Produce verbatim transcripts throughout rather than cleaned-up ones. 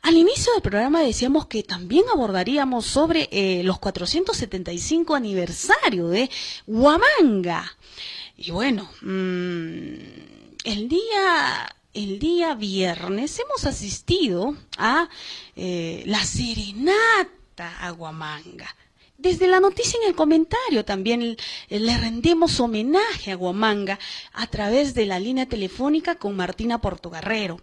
Al inicio del programa decíamos que también abordaríamos sobre eh, los cuatrocientos setenta y cinco aniversario de Huamanga. Y bueno, mmm, el día... El día viernes hemos asistido a eh, la serenata a Huamanga. Desde la noticia en el comentario también eh, le rendimos homenaje a Huamanga a través de la línea telefónica con Martina Portocarrero.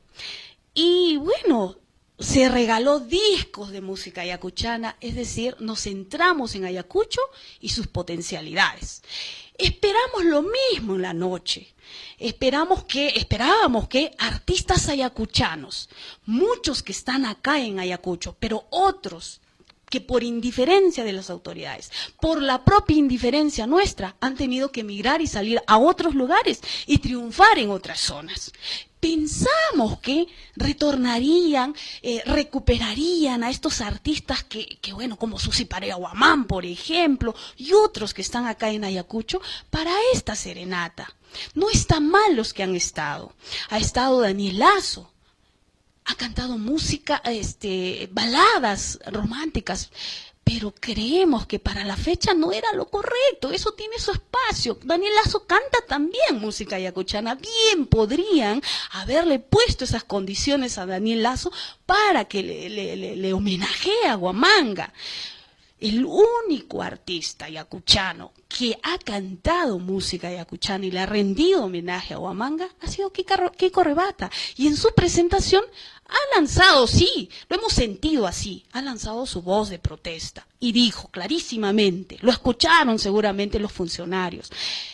Y bueno, se regaló discos de música ayacuchana, es decir, nos centramos en Ayacucho y sus potencialidades. Esperamos lo mismo en la noche. Esperamos que, esperábamos que artistas ayacuchanos, muchos que están acá en Ayacucho, pero otros que por indiferencia de las autoridades, por la propia indiferencia nuestra, han tenido que emigrar y salir a otros lugares y triunfar en otras zonas. Pensamos que retornarían, eh, recuperarían a estos artistas que, que bueno, como Susi Parea Guamán, por ejemplo, y otros que están acá en Ayacucho, para esta serenata. No están mal los que han estado. Ha estado Daniel Lazo, ha cantado música, este, baladas románticas, pero creemos que para la fecha no era lo correcto, eso tiene su espacio. Daniel Lazo canta también música ayacuchana, bien podrían haberle puesto esas condiciones a Daniel Lazo para que le, le, le, le homenajee a Huamanga. El único artista ayacuchano que ha cantado música ayacuchana y le ha rendido homenaje a Huamanga ha sido Kiko Rebata. Y en su presentación ha lanzado, sí, lo hemos sentido así, ha lanzado su voz de protesta y dijo clarísimamente, lo escucharon seguramente los funcionarios,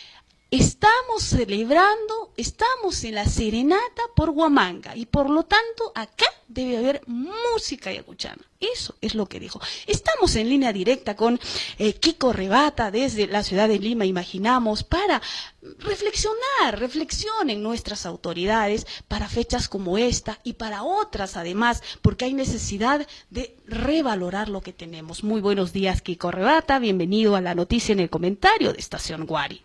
estamos celebrando, estamos en la serenata por Huamanga y por lo tanto acá debe haber música ayacuchana. Eso es lo que dijo. Estamos en línea directa con eh, Kiko Rebata desde la ciudad de Lima, imaginamos, para reflexionar, reflexionen nuestras autoridades para fechas como esta y para otras además, porque hay necesidad de revalorar lo que tenemos. Muy buenos días, Kiko Rebata, bienvenido a la noticia en el comentario de Estación Guari.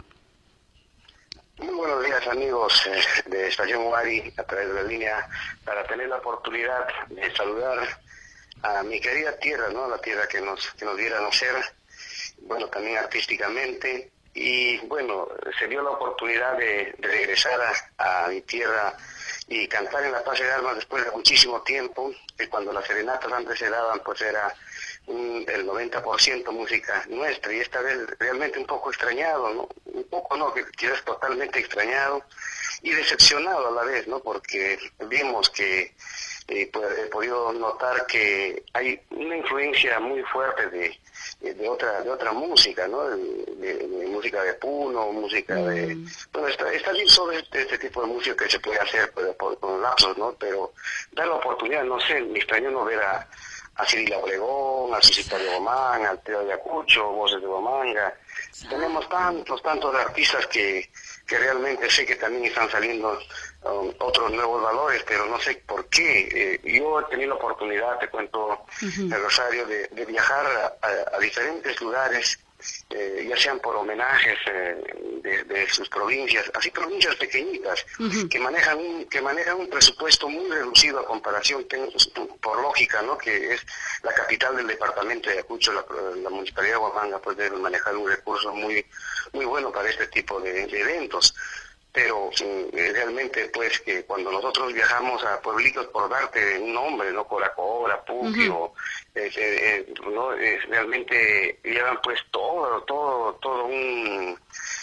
Muy buenos días, amigos eh, de Estación Guari, a través de la línea, para tener la oportunidad de saludar a mi querida tierra, ¿no? La tierra que nos, que nos diera a nacer, bueno, también artísticamente, y bueno, se dio la oportunidad de, de regresar a, a mi tierra y cantar en la Plaza de Armas después de muchísimo tiempo, que cuando las serenatas antes se daban, pues era un, el noventa por ciento música nuestra, y esta vez realmente un poco extrañado, ¿no? Un poco no, que quizás totalmente extrañado y decepcionado a la vez, ¿no? Porque vimos que eh, pues, he podido notar que hay una influencia muy fuerte de, de otra de otra música, ¿no? De, de, de música de Puno, música mm. de... Bueno, está, está bien sobre este, este tipo de música que se puede hacer pues, por, con lapsos, ¿no? Pero dar la oportunidad, no sé, me extrañó no ver a, a Cirila Obregón, a Susi Parea Guamán, al Teo de Ayacucho, Voces de Huamanga. Tenemos tantos, tantos artistas que, que realmente sé que también están saliendo um, otros nuevos valores, pero no sé por qué. Eh, yo he tenido la oportunidad, te cuento, uh-huh. el Rosario, de, de viajar a, a, a diferentes lugares, eh, ya sean por homenajes eh, de, de sus provincias, así provincias pequeñitas, uh-huh. que manejan un, que manejan un presupuesto muy reducido a comparación, tengo, por lógica, ¿no? Que es la capital del departamento de Ayacucho, la, la municipalidad de Huamanga, pues debe manejar un recurso muy, muy bueno para este tipo de, de eventos. Pero eh, realmente pues que cuando nosotros viajamos a pueblitos, por darte un nombre, ¿no? Coracora, Puqui, uh-huh. o eh, eh, no eh, realmente llevan pues todo, todo, todo un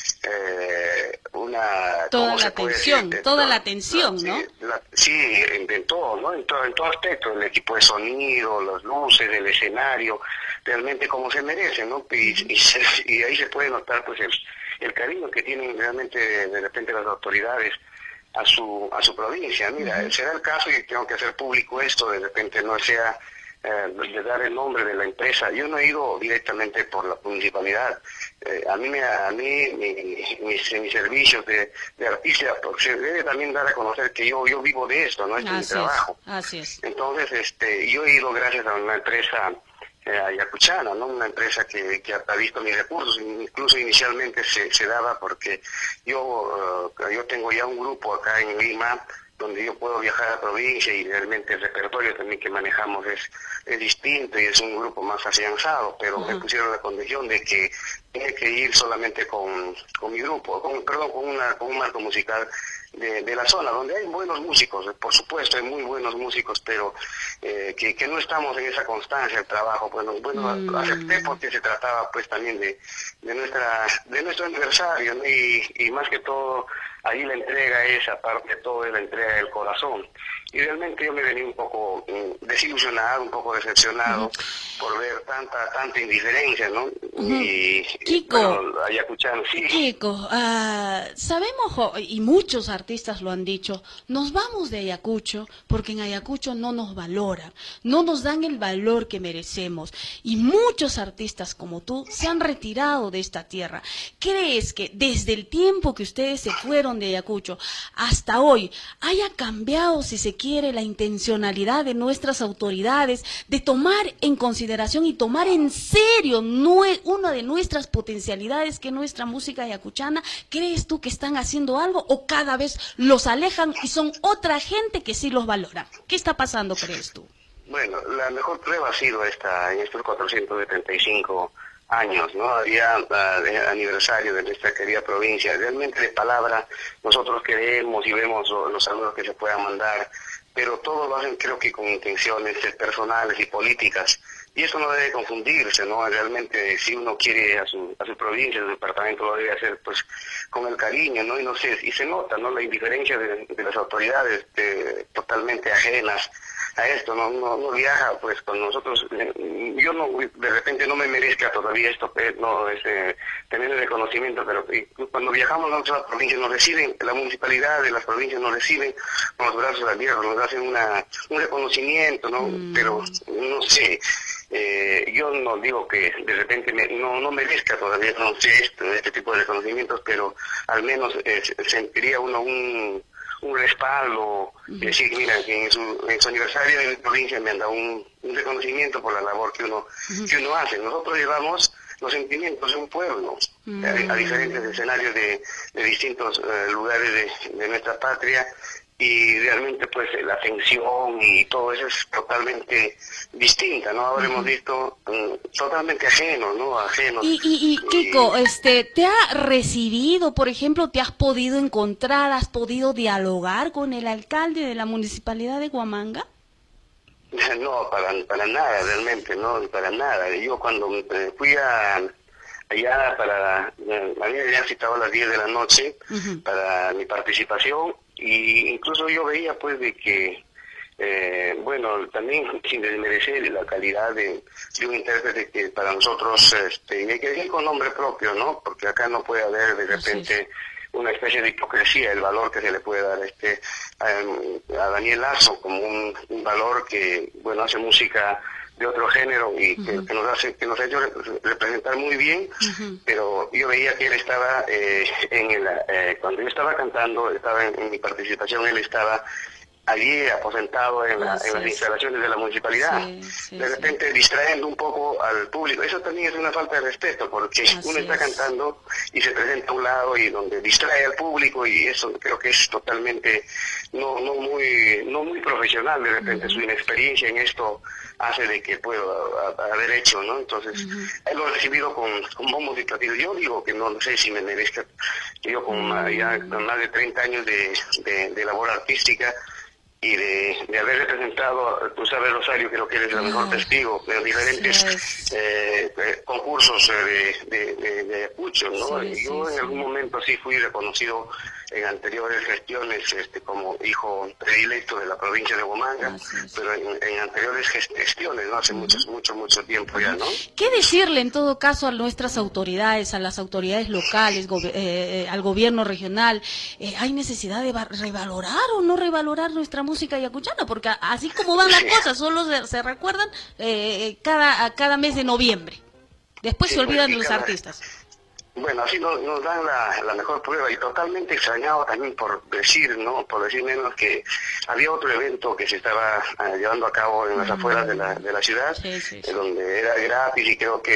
eh, una toda la atención, toda todo, la atención, ¿no? Sí, la, sí en, en todo, ¿no? En todo, en todo aspecto, el equipo de sonido, las luces, el escenario, realmente como se merece, ¿no? Y, uh-huh. y, se, y ahí se puede notar pues el el cariño que tienen realmente de, de repente las autoridades a su a su provincia. Mira, uh-huh. será el caso y tengo que hacer público esto, de repente no sea eh, de dar el nombre de la empresa. Yo no he ido directamente por la municipalidad. Eh, a mí, me, a mí mi, mis, mis servicios de, de artista, porque se debe también dar a conocer que yo yo vivo de esto, ¿no? Este es mi trabajo. Es, así es. Entonces, este, yo he ido gracias a una empresa Eh, ayacuchana, ¿no? Una empresa que, que ha visto mis recursos, incluso inicialmente se, se daba porque yo uh, yo tengo ya un grupo acá en Lima donde yo puedo viajar a provincia y realmente el repertorio también que manejamos es, es distinto y es un grupo más afianzado, pero uh-huh. me pusieron la condición de que tenía que ir solamente con, con mi grupo, con, perdón, con, una, con un marco musical de, de la zona, donde hay buenos músicos, por supuesto hay muy buenos músicos, pero eh, que, que no estamos en esa constancia del trabajo. Bueno, bueno mm. acepté porque se trataba pues también de, de nuestra de nuestro aniversario, ¿no? y, y más que todo ahí la entrega es, aparte de todo, es la entrega del corazón. Y realmente yo me venía un poco mm, desilusionado, un poco decepcionado uh-huh. por ver tanta tanta indiferencia, ¿no? Uh-huh. Y, Kiko, y bueno, ayacuchano, sí. Kiko, uh, sabemos, y muchos artistas lo han dicho, nos vamos de Ayacucho porque en Ayacucho no nos valoran, no nos dan el valor que merecemos. Y muchos artistas como tú se han retirado de esta tierra. ¿Crees que desde el tiempo que ustedes se fueron de Ayacucho hasta hoy haya cambiado, si se quiere, la intencionalidad de nuestras autoridades de tomar en consideración y tomar en serio nue- una de nuestras potencialidades, que es nuestra música ayacuchana? ¿Crees tú que están haciendo algo o cada vez los alejan y son otra gente que sí los valora? ¿Qué está pasando, crees tú? Bueno, la mejor prueba ha sido esta en estos cuatrocientos setenta y cinco años, ¿no? Había uh, aniversario de nuestra querida provincia. Realmente de palabra nosotros queremos y vemos lo, los saludos que se puedan mandar, pero todo lo hacen creo que con intenciones personales y políticas. Y eso no debe confundirse, ¿no? Realmente si uno quiere a su, a su provincia, a su departamento, lo debe hacer pues con el cariño, ¿no? Y no sé, y se nota, ¿no? La indiferencia de, de las autoridades de, totalmente ajenas a esto, no, no, no viaja pues con nosotros. Yo no, de repente no me merezca todavía esto, no, ese, tener el reconocimiento, pero cuando viajamos a otras provincias nos reciben, la municipalidad de las provincias nos reciben con los brazos abiertos, nos hacen una, un reconocimiento, ¿no? Mm. Pero no sé, eh, yo no digo que de repente me, no, no merezca todavía, no sé, este, este tipo de reconocimientos, pero al menos eh, sentiría uno un un respaldo, uh-huh. decir, mira, que en su, en su aniversario de mi provincia me han dado un, un reconocimiento por la labor que uno, uh-huh. que uno hace. Nosotros llevamos los sentimientos de un pueblo uh-huh. a, a diferentes escenarios de, de distintos uh, lugares de, de nuestra patria, y realmente pues la atención y todo eso es totalmente distinta, ¿no? Ahora uh-huh. hemos visto um, totalmente ajenos, ¿no? Ajenos. Y, y, y Kiko, y... este, ¿te ha recibido, por ejemplo, te has podido encontrar, has podido dialogar con el alcalde de la municipalidad de Huamanga? No, para, para nada, realmente, no, para nada. Yo cuando eh, fui a... allá para, me había ya citado a las diez de la noche uh-huh. para mi participación, y incluso yo veía pues de que, eh, bueno, también sin desmerecer la calidad de, de un intérprete que para nosotros, este, y hay que decir con nombre propio, ¿no? Porque acá no puede haber de repente una especie de hipocresía, el valor que se le puede dar este a, a Daniel Lazo como un, un valor que, bueno, hace música de otro género y que, uh-huh. que nos hace, que nos ha hecho representar muy bien, uh-huh. pero yo veía que él estaba eh, en el, eh, cuando yo estaba cantando, estaba en, en mi participación, él estaba allí aposentado en, la, en las instalaciones de la municipalidad, sí, sí, de repente sí. distrayendo un poco al público. Eso también es una falta de respeto, porque Así uno está es. cantando y se presenta a un lado y donde distrae al público, y eso creo que es totalmente no no muy no muy profesional. De repente uh-huh. su inexperiencia en esto hace de que pueda haber hecho, ¿no? Entonces, uh-huh. él lo ha recibido con, con bombos y platillos. Yo digo que no, no sé si me merezca, yo con uh-huh. ya con más de treinta años de, de, de labor artística, y de, de haber representado, tú sabes, Rosario, creo que eres la mejor testigo de diferentes sí, eh, eh, concursos eh, de, de, de Ayacucho, ¿no? Sí, Yo sí, en algún sí. momento sí fui reconocido en anteriores gestiones este, como hijo predilecto de la provincia de Huamanga, ah, sí, sí. pero en, en anteriores gestiones, ¿no? Hace uh-huh. mucho, mucho, mucho tiempo ya, ¿no? ¿Qué decirle en todo caso a nuestras autoridades, a las autoridades locales, go- eh, al gobierno regional? Eh, ¿Hay necesidad de va- revalorar o no revalorar nuestra música ayacuchana? Porque así como van las sí. cosas, solo se, se recuerdan eh, cada, cada mes de noviembre. Después sí, se olvidan de los cada... artistas. Bueno, así nos, nos dan la, la mejor prueba, y totalmente extrañado también por decir, ¿no? Por decir menos, que había otro evento que se estaba uh, llevando a cabo en las mm. afueras de la, de la ciudad, sí, sí, sí. Eh, donde era gratis, y creo que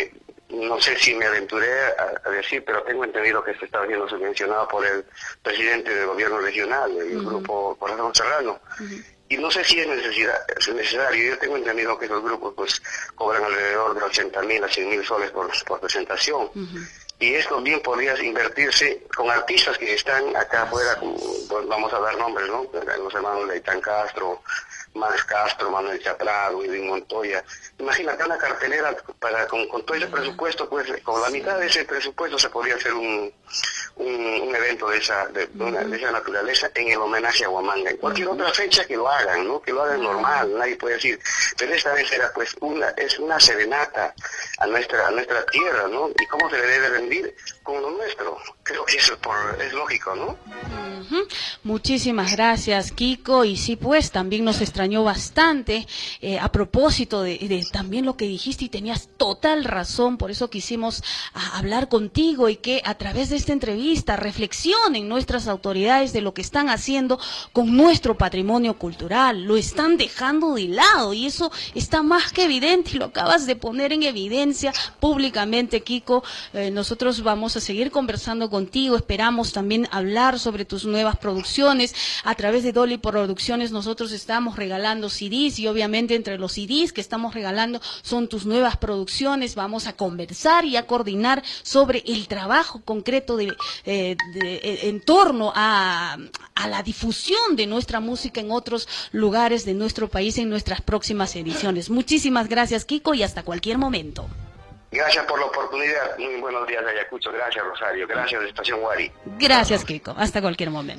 no sé si me aventuré a, a decir, pero tengo entendido que esto está siendo subvencionado por el presidente del gobierno regional, el uh-huh. grupo Corazón Serrano. Uh-huh. Y no sé si es, necesidad, es necesario. Yo tengo entendido que los grupos pues cobran alrededor de ochenta mil a cien mil soles por, por presentación. Uh-huh. Y esto bien podría invertirse con artistas que están acá afuera, pues vamos a dar nombres, ¿no? Los hermanos Leitán Castro, Max Castro, Manuel Chaprado, Edwin Montoya. Imagínate una cartelera para con, con todo ese presupuesto, pues con la mitad de ese presupuesto se podría hacer un, un, un evento de esa de, de, una, de esa naturaleza en el homenaje a Huamanga. En cualquier otra fecha que lo hagan, ¿no? Que lo hagan normal, nadie puede decir. Pero esta vez era pues una es una serenata a nuestra a nuestra tierra, ¿no? Y cómo se le debe rendir con lo nuestro. Creo que eso es, por, es lógico, ¿no? Uh-huh. Muchísimas gracias, Kiko. Y sí, pues también nos extrañó bastante eh, a propósito de, de también lo que dijiste, y tenías total razón. Por eso quisimos a, hablar contigo y que a través de esta entrevista reflexionen nuestras autoridades de lo que están haciendo con nuestro patrimonio cultural. Lo están dejando de lado y eso está más que evidente y lo acabas de poner en evidencia públicamente, Kiko. Eh, nosotros vamos a seguir conversando contigo. Esperamos también hablar sobre tus nuevas producciones. A través de Dolly Producciones nosotros estamos regalando C Ds y obviamente entre los C Ds que estamos regalando son tus nuevas producciones. Vamos a conversar y a coordinar sobre el trabajo concreto de, eh, de, en torno a, a la difusión de nuestra música en otros lugares de nuestro país en nuestras próximas ediciones. Muchísimas gracias, Kiko, y hasta cualquier momento. Gracias por la oportunidad. Muy buenos días, Ayacucho. Gracias, Rosario. Gracias, Estación Huari. Gracias, Kiko. Hasta cualquier momento.